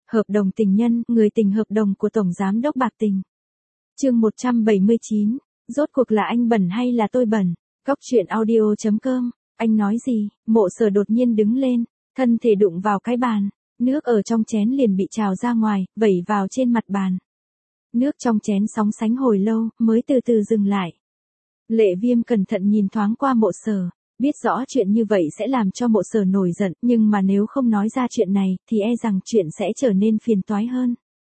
Hợp đồng tình nhân, người tình hợp đồng của Tổng Giám đốc Bạc Tình. Chương 179, rốt cuộc là anh bẩn hay là tôi bẩn? Cóc truyện audio.com, anh nói gì? Mộ Sở đột nhiên đứng lên, thân thể đụng vào cái bàn, nước ở trong chén liền bị trào ra ngoài, vẩy vào trên mặt bàn. Nước trong chén sóng sánh hồi lâu, mới từ từ dừng lại. Lệ Viêm cẩn thận nhìn thoáng qua Mộ Sở, biết rõ chuyện như vậy sẽ làm cho Mộ Sở nổi giận, nhưng mà nếu không nói ra chuyện này, thì e rằng chuyện sẽ trở nên phiền toái hơn.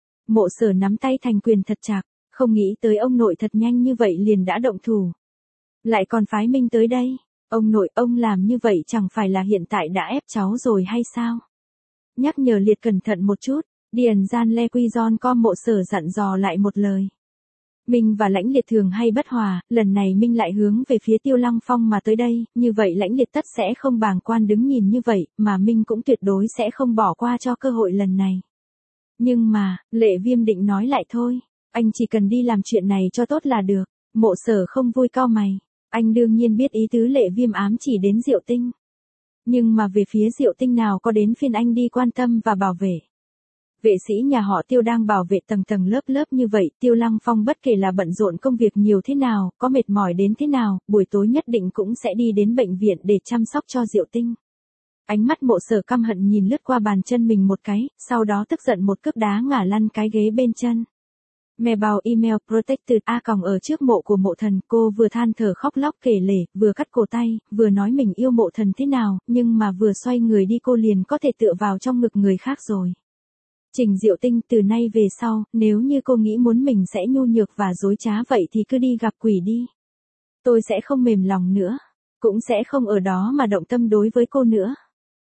Mộ Sở nắm tay thành quyền thật chặt, không nghĩ tới ông nội thật nhanh như vậy liền đã động thủ. Lại còn phái Minh tới đây, ông nội, ông làm như vậy chẳng phải là hiện tại đã ép cháu rồi hay sao? Nhắc nhở Liệt cẩn thận một chút, Điền Gian Le Quy Giòn com Mộ Sở dặn dò lại một lời. Minh và Lãnh Liệt thường hay bất hòa, lần này Minh lại hướng về phía Tiêu Lăng Phong mà tới đây, như vậy Lãnh Liệt tất sẽ không bàng quan đứng nhìn như vậy, mà Minh cũng tuyệt đối sẽ không bỏ qua cho cơ hội lần này. Nhưng mà, Lệ Viêm định nói lại thôi, anh chỉ cần đi làm chuyện này cho tốt là được. Mộ Sở không vui cau mày, anh đương nhiên biết ý tứ Lệ Viêm ám chỉ đến Diệu Tinh. Nhưng mà về phía Diệu Tinh nào có đến phiên anh đi quan tâm và bảo vệ. Vệ sĩ nhà họ Tiêu đang bảo vệ tầng tầng lớp lớp như vậy, Tiêu Lăng Phong bất kể là bận rộn công việc nhiều thế nào, có mệt mỏi đến thế nào, buổi tối nhất định cũng sẽ đi đến bệnh viện để chăm sóc cho Diệu Tinh. Ánh mắt Mộ Sở căm hận nhìn lướt qua bàn chân mình một cái, sau đó tức giận một cước đá ngã lăn cái ghế bên chân. Mail email protected a còng ở trước mộ của Mộ Thần, cô vừa than thở khóc lóc kể lể, vừa cắt cổ tay, vừa nói mình yêu Mộ Thần thế nào, nhưng mà vừa xoay người đi cô liền có thể tựa vào trong ngực người khác rồi. Trình Diệu Tinh, từ nay về sau, nếu như cô nghĩ muốn mình sẽ nhu nhược và dối trá vậy thì cứ đi gặp quỷ đi. Tôi sẽ không mềm lòng nữa, cũng sẽ không ở đó mà động tâm đối với cô nữa.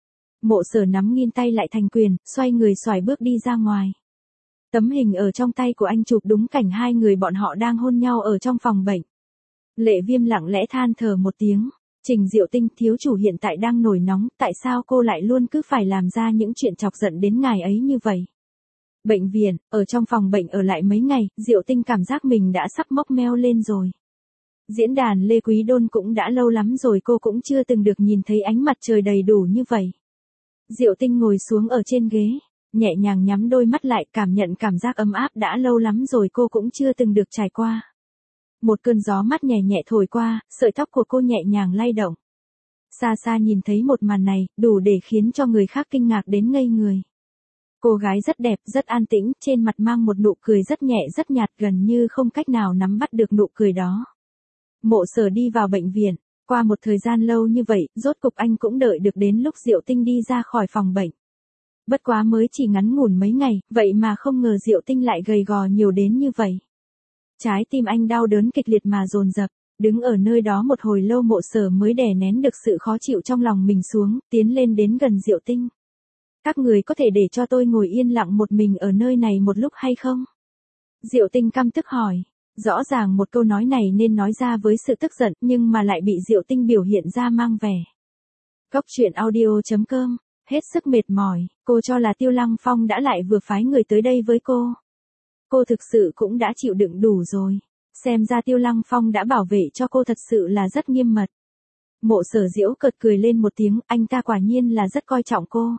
Mộ Sở nắm nghiêng tay lại thành quyền, xoay người xoài bước đi ra ngoài. Tấm hình ở trong tay của anh chụp đúng cảnh hai người bọn họ đang hôn nhau ở trong phòng bệnh. Lệ Viêm lặng lẽ than thở một tiếng. Trình Diệu Tinh, thiếu chủ hiện tại đang nổi nóng, tại sao cô lại luôn cứ phải làm ra những chuyện chọc giận đến ngài ấy như vậy? Bệnh viện, ở trong phòng bệnh ở lại mấy ngày, Diệu Tinh cảm giác mình đã sắp mốc meo lên rồi. Diễn đàn Lê Quý Đôn cũng đã lâu lắm rồi cô cũng chưa từng được nhìn thấy ánh mặt trời đầy đủ như vậy. Diệu Tinh ngồi xuống ở trên ghế, nhẹ nhàng nhắm đôi mắt lại, cảm nhận cảm giác ấm áp đã lâu lắm rồi cô cũng chưa từng được trải qua. Một cơn gió mát nhẹ nhẹ thổi qua, sợi tóc của cô nhẹ nhàng lay động. Xa xa nhìn thấy một màn này, đủ để khiến cho người khác kinh ngạc đến ngây người. Cô gái rất đẹp, rất an tĩnh, trên mặt mang một nụ cười rất nhẹ rất nhạt, gần như không cách nào nắm bắt được nụ cười đó. Mộ Sở đi vào bệnh viện, qua một thời gian lâu như vậy, rốt cục anh cũng đợi được đến lúc Diệu Tinh đi ra khỏi phòng bệnh. Bất quá mới chỉ ngắn ngủn mấy ngày, vậy mà không ngờ Diệu Tinh lại gầy gò nhiều đến như vậy. Trái tim anh đau đớn kịch liệt mà dồn dập, đứng ở nơi đó một hồi lâu Mộ Sở mới đè nén được sự khó chịu trong lòng mình xuống, tiến lên đến gần Diệu Tinh. Các người có thể để cho tôi ngồi yên lặng một mình ở nơi này một lúc hay không? Diệu Tinh căm tức hỏi. Rõ ràng một câu nói này nên nói ra với sự tức giận, nhưng mà lại bị Diệu Tinh biểu hiện ra mang vẻ. Cóc truyện audio.com, hết sức mệt mỏi, cô cho là Tiêu Lăng Phong đã lại vừa phái người tới đây với cô. Cô thực sự cũng đã chịu đựng đủ rồi. Xem ra Tiêu Lăng Phong đã bảo vệ cho cô thật sự là rất nghiêm mật. Mộ Sở giễu cợt cười lên một tiếng, anh ta quả nhiên là rất coi trọng cô.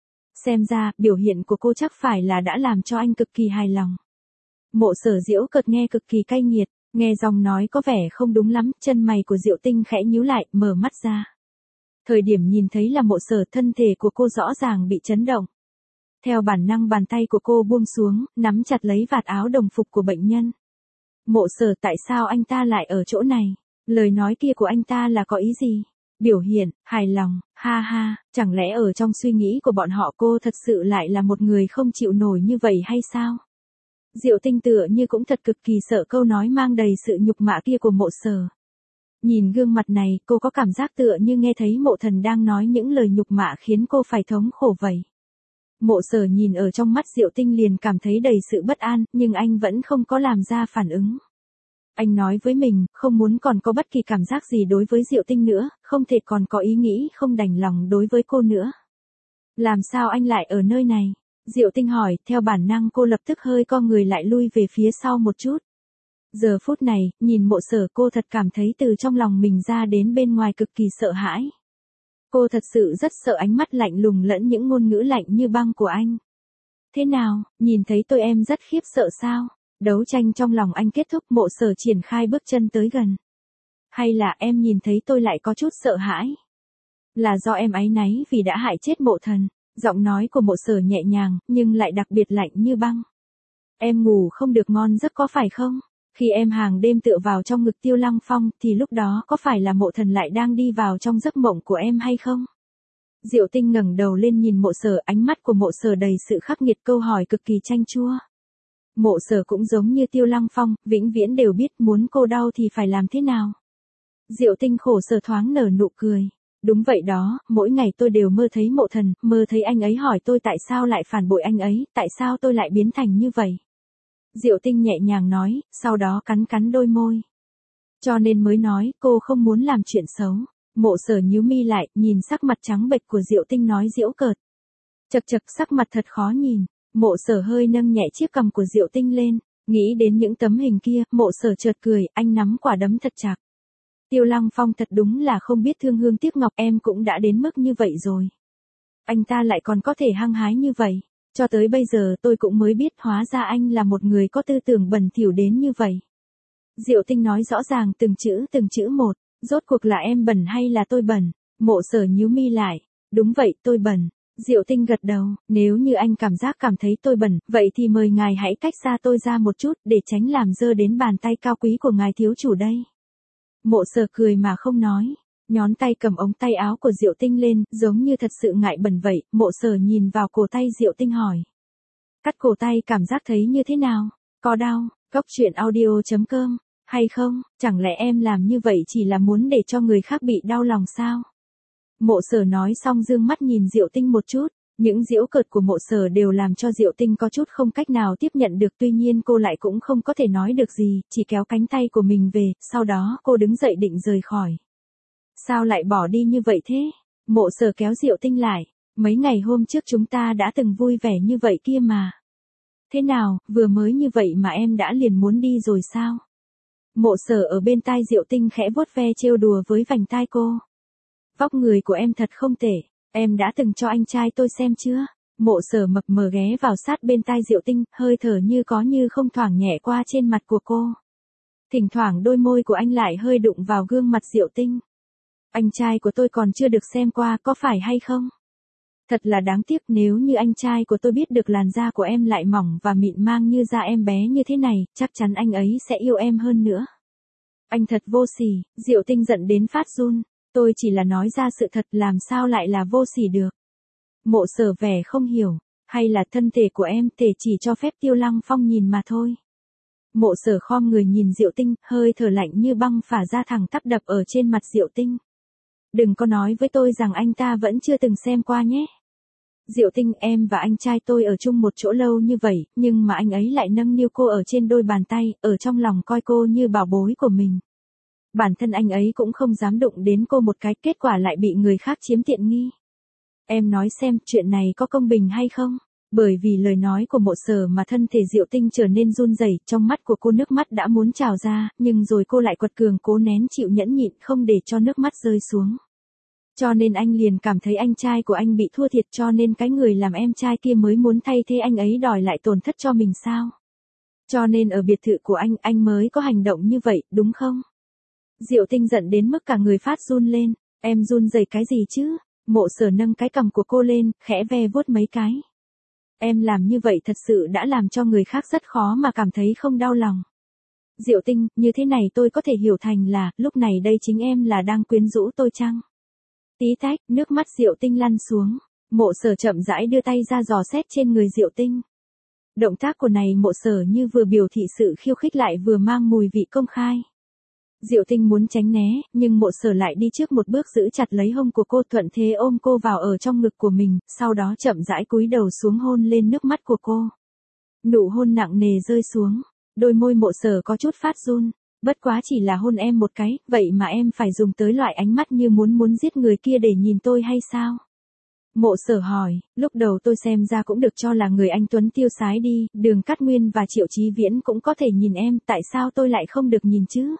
Xem ra, biểu hiện của cô chắc phải là đã làm cho anh cực kỳ hài lòng. Mộ Sở giễu cợt nghe cực kỳ cay nghiệt, nghe giọng nói có vẻ không đúng lắm, chân mày của Diệu Tinh khẽ nhíu lại, mở mắt ra. Thời điểm nhìn thấy là Mộ Sở, thân thể của cô rõ ràng bị chấn động. Theo bản năng bàn tay của cô buông xuống, nắm chặt lấy vạt áo đồng phục của bệnh nhân. Mộ Sở, tại sao anh ta lại ở chỗ này? Lời nói kia của anh ta là có ý gì? Biểu hiện, hài lòng, ha ha, chẳng lẽ ở trong suy nghĩ của bọn họ cô thật sự lại là một người không chịu nổi như vậy hay sao? Diệu Tinh tựa như cũng thật cực kỳ sợ câu nói mang đầy sự nhục mạ kia của Mộ Sở. Nhìn gương mặt này, cô có cảm giác tựa như nghe thấy Mộ Thần đang nói những lời nhục mạ khiến cô phải thống khổ vậy. Mộ Sở nhìn ở trong mắt Diệu Tinh liền cảm thấy đầy sự bất an, nhưng anh vẫn không có làm ra phản ứng. Anh nói với mình, không muốn còn có bất kỳ cảm giác gì đối với Diệu Tinh nữa, không thể còn có ý nghĩ không đành lòng đối với cô nữa. Làm sao anh lại ở nơi này? Diệu Tinh hỏi, theo bản năng cô lập tức hơi co người lại lui về phía sau một chút. Giờ phút này, nhìn Mộ Sở cô thật cảm thấy từ trong lòng mình ra đến bên ngoài cực kỳ sợ hãi. Cô thật sự rất sợ ánh mắt lạnh lùng lẫn những ngôn ngữ lạnh như băng của anh. Thế nào, nhìn thấy tôi em rất khiếp sợ sao? Đấu tranh trong lòng anh kết thúc, Mộ Sở triển khai bước chân tới gần. Hay là em nhìn thấy tôi lại có chút sợ hãi? Là do em áy náy vì đã hại chết Mộ Thần. Giọng nói của Mộ Sở nhẹ nhàng, nhưng lại đặc biệt lạnh như băng. Em ngủ không được ngon giấc có phải không? Khi em hàng đêm tựa vào trong ngực Tiêu Lăng Phong thì lúc đó có phải là Mộ Thần lại đang đi vào trong giấc mộng của em hay không? Diệu Tinh ngẩng đầu lên nhìn Mộ Sở, ánh mắt của Mộ Sở đầy sự khắc nghiệt, câu hỏi cực kỳ chanh chua. Mộ Sở cũng giống như Tiêu Lăng Phong, vĩnh viễn đều biết muốn cô đau thì phải làm thế nào. Diệu Tinh khổ sở thoáng nở nụ cười. Đúng vậy đó, mỗi ngày tôi đều mơ thấy Mộ Thần, mơ thấy anh ấy hỏi tôi tại sao lại phản bội anh ấy, tại sao tôi lại biến thành như vậy. Diệu Tinh nhẹ nhàng nói, sau đó cắn cắn đôi môi. Cho nên mới nói, cô không muốn làm chuyện xấu. Mộ Sở nhíu mi lại, nhìn sắc mặt trắng bệch của Diệu Tinh nói giễu cợt. Chậc chậc, sắc mặt thật khó nhìn. Mộ Sở hơi nâng nhẹ chiếc cằm của Diệu Tinh lên, nghĩ đến những tấm hình kia, Mộ Sở chợt cười, anh nắm quả đấm thật chặt. Tiêu Lăng Phong thật đúng là không biết thương hương tiếc ngọc, em cũng đã đến mức như vậy rồi. Anh ta lại còn có thể hăng hái như vậy. Cho tới bây giờ tôi cũng mới biết hóa ra anh là một người có tư tưởng bẩn thỉu đến như vậy. Diệu Tinh nói rõ ràng từng chữ một, rốt cuộc là em bẩn hay là tôi bẩn? Mộ Sở nhíu mi lại, đúng vậy tôi bẩn. Diệu Tinh gật đầu, nếu như anh cảm thấy tôi bẩn, vậy thì mời ngài hãy cách xa tôi ra một chút để tránh làm dơ đến bàn tay cao quý của ngài thiếu chủ đây. Mộ Sở cười mà không nói, nhón tay cầm ống tay áo của Diệu Tinh lên, giống như thật sự ngại bẩn vậy. Mộ Sở nhìn vào cổ tay Diệu Tinh hỏi. Cắt cổ tay cảm giác thấy như thế nào? Có đau? Góc truyện audio.com, hay không? Chẳng lẽ em làm như vậy chỉ là muốn để cho người khác bị đau lòng sao? Mộ Sở nói xong dương mắt nhìn Diệu Tinh một chút. Những giễu cợt của Mộ Sở đều làm cho Diệu Tinh có chút không cách nào tiếp nhận được, tuy nhiên cô lại cũng không có thể nói được gì, chỉ kéo cánh tay của mình về, sau đó cô đứng dậy định rời khỏi. Sao lại bỏ đi như vậy thế? Mộ Sở kéo Diệu Tinh lại, mấy ngày hôm trước chúng ta đã từng vui vẻ như vậy kia mà. Thế nào, vừa mới như vậy mà em đã liền muốn đi rồi sao? Mộ Sở ở bên tai Diệu Tinh khẽ vuốt ve trêu đùa với vành tai cô. Vóc người của em thật không tệ, em đã từng cho anh trai tôi xem chưa? Mộ Sở mập mờ ghé vào sát bên tai Diệu Tinh, hơi thở như có như không thoảng nhẹ qua trên mặt của cô. Thỉnh thoảng đôi môi của anh lại hơi đụng vào gương mặt Diệu Tinh. Anh trai của tôi còn chưa được xem qua, có phải hay không? Thật là đáng tiếc, nếu như anh trai của tôi biết được làn da của em lại mỏng và mịn màng như da em bé như thế này, chắc chắn anh ấy sẽ yêu em hơn nữa. Anh thật vô sỉ. Diệu Tinh giận đến phát run. Tôi chỉ là nói ra sự thật, làm sao lại là vô sỉ được? Mộ Sở vẻ không hiểu, hay là thân thể của em thể chỉ cho phép Tiêu Lăng Phong nhìn mà thôi. Mộ Sở khom người nhìn Diệu Tinh, hơi thở lạnh như băng phả ra thẳng tắp đập ở trên mặt Diệu Tinh. Đừng có nói với tôi rằng anh ta vẫn chưa từng xem qua nhé. Diệu Tinh, em và anh trai tôi ở chung một chỗ lâu như vậy, nhưng mà anh ấy lại nâng niu cô ở trên đôi bàn tay, ở trong lòng coi cô như bảo bối của mình. Bản thân anh ấy cũng không dám đụng đến cô một cái, kết quả lại bị người khác chiếm tiện nghi. Em nói xem, chuyện này có công bình hay không? Bởi vì lời nói của Mộ Sở mà thân thể Diệu Tinh trở nên run rẩy, trong mắt của cô nước mắt đã muốn trào ra, nhưng rồi cô lại quật cường cố nén chịu nhẫn nhịn không để cho nước mắt rơi xuống. Cho nên anh liền cảm thấy anh trai của anh bị thua thiệt, cho nên cái người làm em trai kia mới muốn thay thế anh ấy đòi lại tổn thất cho mình sao? Cho nên ở biệt thự của anh mới có hành động như vậy, đúng không? Diệu Tinh giận đến mức cả người phát run lên, em run rẩy cái gì chứ? Mộ Sở nâng cái cằm của cô lên, khẽ ve vuốt mấy cái. Em làm như vậy thật sự đã làm cho người khác rất khó mà cảm thấy không đau lòng. Diệu Tinh, như thế này tôi có thể hiểu thành là, lúc này đây chính em là đang quyến rũ tôi chăng? Tí tách, nước mắt Diệu Tinh lăn xuống. Mộ Sở chậm rãi đưa tay ra dò xét trên người Diệu Tinh. Động tác của này Mộ Sở như vừa biểu thị sự khiêu khích lại vừa mang mùi vị công khai. Diệu Tinh muốn tránh né, nhưng Mộ Sở lại đi trước một bước giữ chặt lấy hông của cô, thuận thế ôm cô vào ở trong ngực của mình, sau đó chậm rãi cúi đầu xuống hôn lên nước mắt của cô. Nụ hôn nặng nề rơi xuống, đôi môi Mộ Sở có chút phát run. Bất quá chỉ là hôn em một cái, vậy mà em phải dùng tới loại ánh mắt như muốn giết người kia để nhìn tôi hay sao? Mộ Sở hỏi, lúc đầu tôi xem ra cũng được cho là người anh tuấn tiêu sái đi, Đường Cát Nguyên và Triệu Chí Viễn cũng có thể nhìn em, tại sao tôi lại không được nhìn chứ?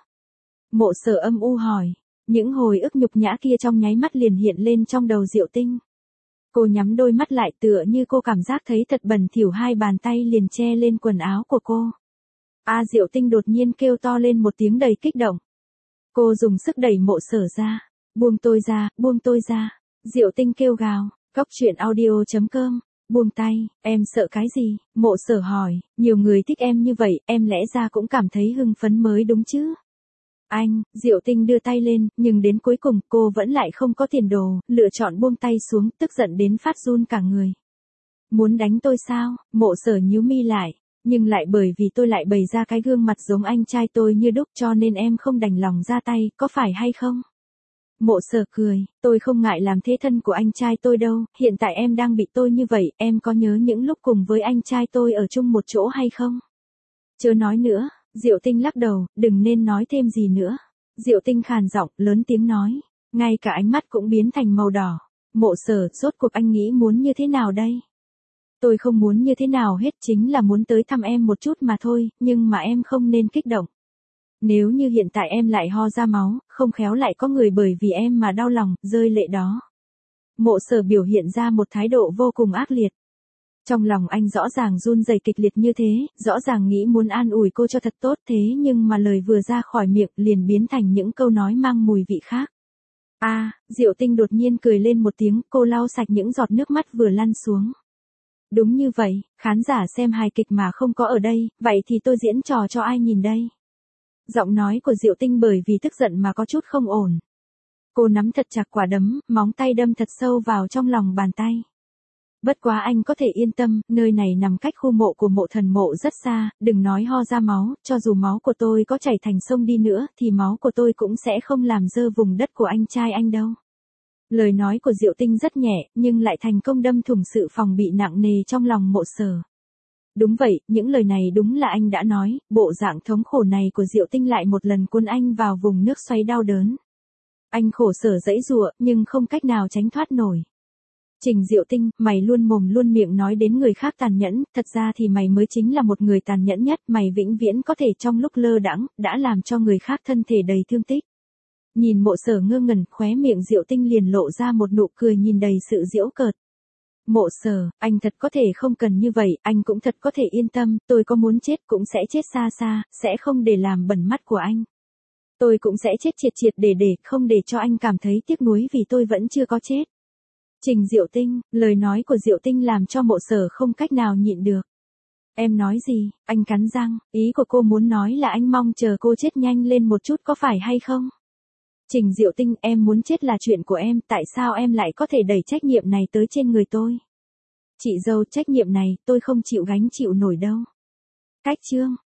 Mộ Sở âm u hỏi, những hồi ức nhục nhã kia trong nháy mắt liền hiện lên trong đầu Diệu Tinh. Cô nhắm đôi mắt lại tựa như cô cảm giác thấy thật bẩn thỉu, hai bàn tay liền che lên quần áo của cô. Diệu Tinh đột nhiên kêu to lên một tiếng đầy kích động. Cô dùng sức đẩy Mộ Sở ra. Buông tôi ra, buông tôi ra. Diệu Tinh kêu gào. Cóc truyện audio.com. Buông tay, em sợ cái gì? Mộ Sở hỏi, nhiều người thích em như vậy, em lẽ ra cũng cảm thấy hưng phấn mới đúng chứ? Anh, Diệu Tinh đưa tay lên, nhưng đến cuối cùng cô vẫn lại không có tiền đồ, lựa chọn buông tay xuống, tức giận đến phát run cả người. Muốn đánh tôi sao? Mộ Sở nhíu mi lại, nhưng lại bởi vì tôi lại bày ra cái gương mặt giống anh trai tôi như đúc cho nên em không đành lòng ra tay, có phải hay không? Mộ Sở cười, tôi không ngại làm thế thân của anh trai tôi đâu, hiện tại em đang bị tôi như vậy, em có nhớ những lúc cùng với anh trai tôi ở chung một chỗ hay không? Chớ nói nữa, Diệu Tinh lắc đầu, đừng nên nói thêm gì nữa. Diệu Tinh khàn giọng, lớn tiếng nói, ngay cả ánh mắt cũng biến thành màu đỏ. Mộ Sở, rốt cuộc anh nghĩ muốn như thế nào đây? Tôi không muốn như thế nào hết, chính là muốn tới thăm em một chút mà thôi, nhưng mà em không nên kích động. Nếu như hiện tại em lại ho ra máu, không khéo lại có người bởi vì em mà đau lòng, rơi lệ đó. Mộ Sở biểu hiện ra một thái độ vô cùng ác liệt. Trong lòng anh rõ ràng run rẩy kịch liệt như thế, rõ ràng nghĩ muốn an ủi cô cho thật tốt thế nhưng mà lời vừa ra khỏi miệng liền biến thành những câu nói mang mùi vị khác. Diệu Tinh đột nhiên cười lên một tiếng, cô lau sạch những giọt nước mắt vừa lăn xuống. Đúng như vậy, khán giả xem hài kịch mà không có ở đây, vậy thì tôi diễn trò cho ai nhìn đây? Giọng nói của Diệu Tinh bởi vì tức giận mà có chút không ổn. Cô nắm thật chặt quả đấm, móng tay đâm thật sâu vào trong lòng bàn tay. Bất quá anh có thể yên tâm, nơi này nằm cách khu mộ của Mộ Thần Mộ rất xa, đừng nói ho ra máu, cho dù máu của tôi có chảy thành sông đi nữa, thì máu của tôi cũng sẽ không làm dơ vùng đất của anh trai anh đâu. Lời nói của Diệu Tinh rất nhẹ, nhưng lại thành công đâm thủng sự phòng bị nặng nề trong lòng Mộ Sở. Đúng vậy, những lời này đúng là anh đã nói, bộ dạng thống khổ này của Diệu Tinh lại một lần cuốn anh vào vùng nước xoáy đau đớn. Anh khổ sở giãy giụa, nhưng không cách nào tránh thoát nổi. Trình Diệu Tinh, mày luôn mồm luôn miệng nói đến người khác tàn nhẫn, thật ra thì mày mới chính là một người tàn nhẫn nhất, mày vĩnh viễn có thể trong lúc lơ đãng đã làm cho người khác thân thể đầy thương tích. Nhìn Mộ Sở ngơ ngẩn, khóe miệng Diệu Tinh liền lộ ra một nụ cười nhìn đầy sự giễu cợt. Mộ Sở, anh thật có thể không cần như vậy, anh cũng thật có thể yên tâm, tôi có muốn chết cũng sẽ chết xa xa, sẽ không để làm bẩn mắt của anh. Tôi cũng sẽ chết triệt triệt để, không để cho anh cảm thấy tiếc nuối vì tôi vẫn chưa có chết. Trình Diệu Tinh, lời nói của Diệu Tinh làm cho Mộ Sở không cách nào nhịn được. Em nói gì? Anh cắn răng, ý của cô muốn nói là anh mong chờ cô chết nhanh lên một chút có phải hay không? Trình Diệu Tinh, em muốn chết là chuyện của em, tại sao em lại có thể đẩy trách nhiệm này tới trên người tôi? Chị dâu, trách nhiệm này, tôi không chịu gánh chịu nổi đâu. Cách chương.